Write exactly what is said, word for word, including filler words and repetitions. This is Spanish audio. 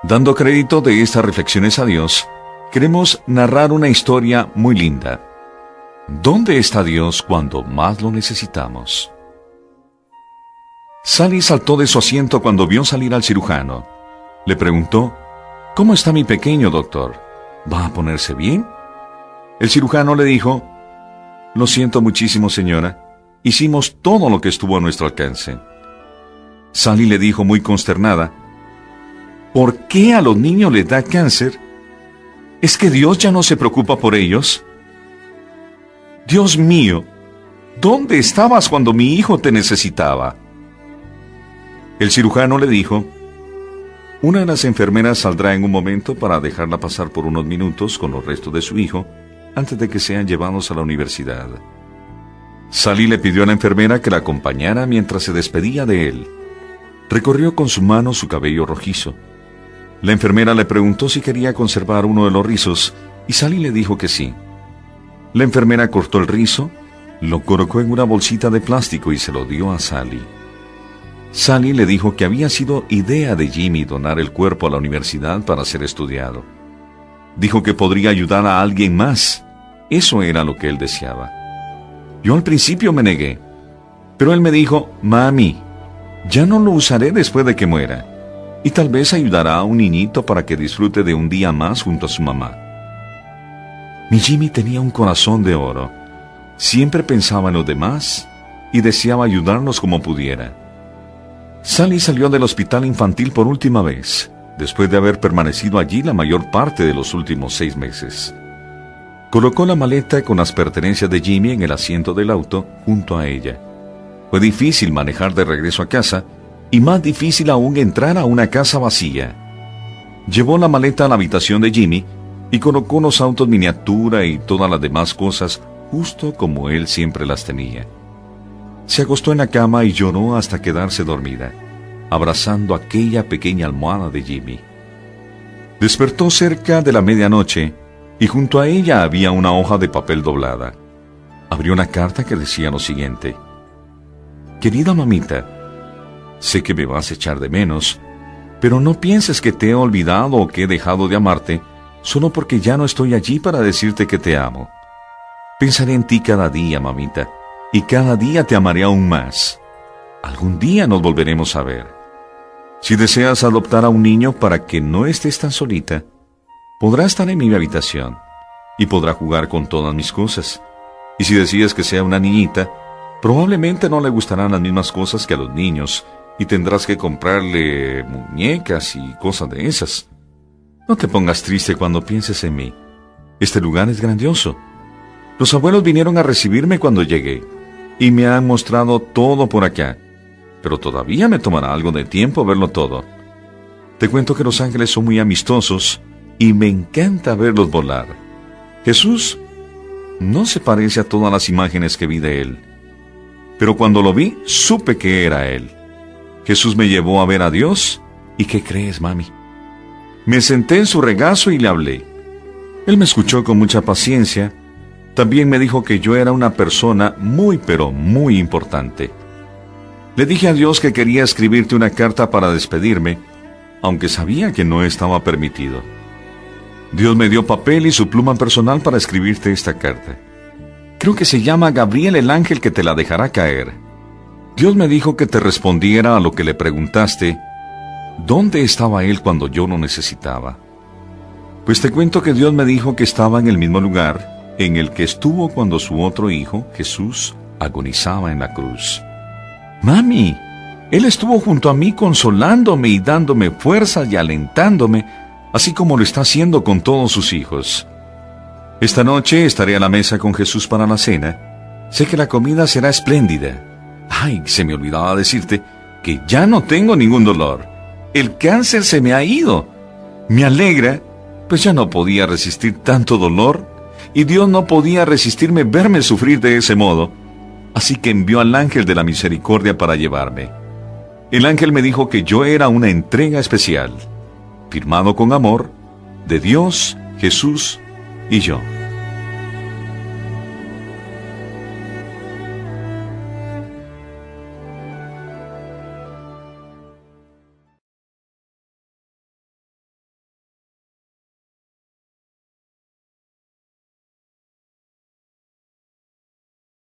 Dando crédito de estas reflexiones a Dios, queremos narrar una historia muy linda. ¿Dónde está Dios cuando más lo necesitamos? Sally saltó de su asiento cuando vio salir al cirujano. Le preguntó: ¿Cómo está mi pequeño, doctor? ¿Va a ponerse bien? El cirujano le dijo: Lo siento muchísimo, señora. Hicimos todo lo que estuvo a nuestro alcance. Sally le dijo muy consternada: ¿Por qué a los niños les da cáncer? ¿Es que Dios ya no se preocupa por ellos? Dios mío, ¿dónde estabas cuando mi hijo te necesitaba? El cirujano le dijo: Una de las enfermeras saldrá en un momento para dejarla pasar por unos minutos con los restos de su hijo antes de que sean llevados a la universidad. Sally le pidió a la enfermera que la acompañara mientras se despedía de él. Recorrió con su mano su cabello rojizo. La enfermera le preguntó si quería conservar uno de los rizos y Sally le dijo que sí. La enfermera cortó el rizo, lo colocó en una bolsita de plástico y se lo dio a Sally. Sally le dijo que había sido idea de Jimmy donar el cuerpo a la universidad para ser estudiado. Dijo que podría ayudar a alguien más. Eso era lo que él deseaba. Yo al principio me negué, pero él me dijo: Mami, ya no lo usaré después de que muera, y tal vez ayudará a un niñito para que disfrute de un día más junto a su mamá. Mi Jimmy tenía un corazón de oro. Siempre pensaba en los demás y deseaba ayudarlos como pudiera. Sally salió del hospital infantil por última vez, después de haber permanecido allí la mayor parte de los últimos seis meses. Colocó la maleta con las pertenencias de Jimmy en el asiento del auto junto a ella. Fue difícil manejar de regreso a casa, y más difícil aún entrar a una casa vacía. Llevó la maleta a la habitación de Jimmy y colocó unos autos miniatura y todas las demás cosas justo como él siempre las tenía. Se acostó en la cama y lloró hasta quedarse dormida, abrazando aquella pequeña almohada de Jimmy. Despertó cerca de la medianoche y junto a ella había una hoja de papel doblada. Abrió una carta que decía lo siguiente: Querida mamita, sé que me vas a echar de menos, pero no pienses que te he olvidado o que he dejado de amarte solo porque ya no estoy allí para decirte que te amo. Pensaré en ti cada día, mamita, y cada día te amaré aún más. Algún día nos volveremos a ver. Si deseas adoptar a un niño para que no estés tan solita, podrá estar en mi habitación y podrá jugar con todas mis cosas. Y si decides que sea una niñita, probablemente no le gustarán las mismas cosas que a los niños y tendrás que comprarle muñecas y cosas de esas. No te pongas triste cuando pienses en mí. Este lugar es grandioso. Los abuelos vinieron a recibirme cuando llegué y me han mostrado todo por acá, pero todavía me tomará algo de tiempo verlo todo. Te cuento que los ángeles son muy amistosos y me encanta verlos volar. Jesús no se parece a todas las imágenes que vi de él, pero cuando lo vi, supe que era él. Jesús me llevó a ver a Dios, ¿y qué crees, mami? Me senté en su regazo y le hablé. Él me escuchó con mucha paciencia. También me dijo que yo era una persona muy, pero muy importante. Le dije a Dios que quería escribirte una carta para despedirme, aunque sabía que no estaba permitido. Dios me dio papel y su pluma personal para escribirte esta carta. Creo que se llama Gabriel el ángel que te la dejará caer. Dios me dijo que te respondiera a lo que le preguntaste: ¿dónde estaba él cuando yo lo necesitaba? Pues te cuento que Dios me dijo que estaba en el mismo lugar en el que estuvo cuando su otro hijo, Jesús, agonizaba en la cruz. Mami, él estuvo junto a mí consolándome y dándome fuerzas y alentándome, así como lo está haciendo con todos sus hijos. Esta noche estaré a la mesa con Jesús para la cena. Sé que la comida será espléndida. Ay, se me olvidaba decirte que ya no tengo ningún dolor. El cáncer se me ha ido. Me alegra, pues ya no podía resistir tanto dolor y Dios no podía resistirme verme sufrir de ese modo. Así que envió al ángel de la misericordia para llevarme. El ángel me dijo que yo era una entrega especial, firmado con amor, de Dios, Jesús y yo.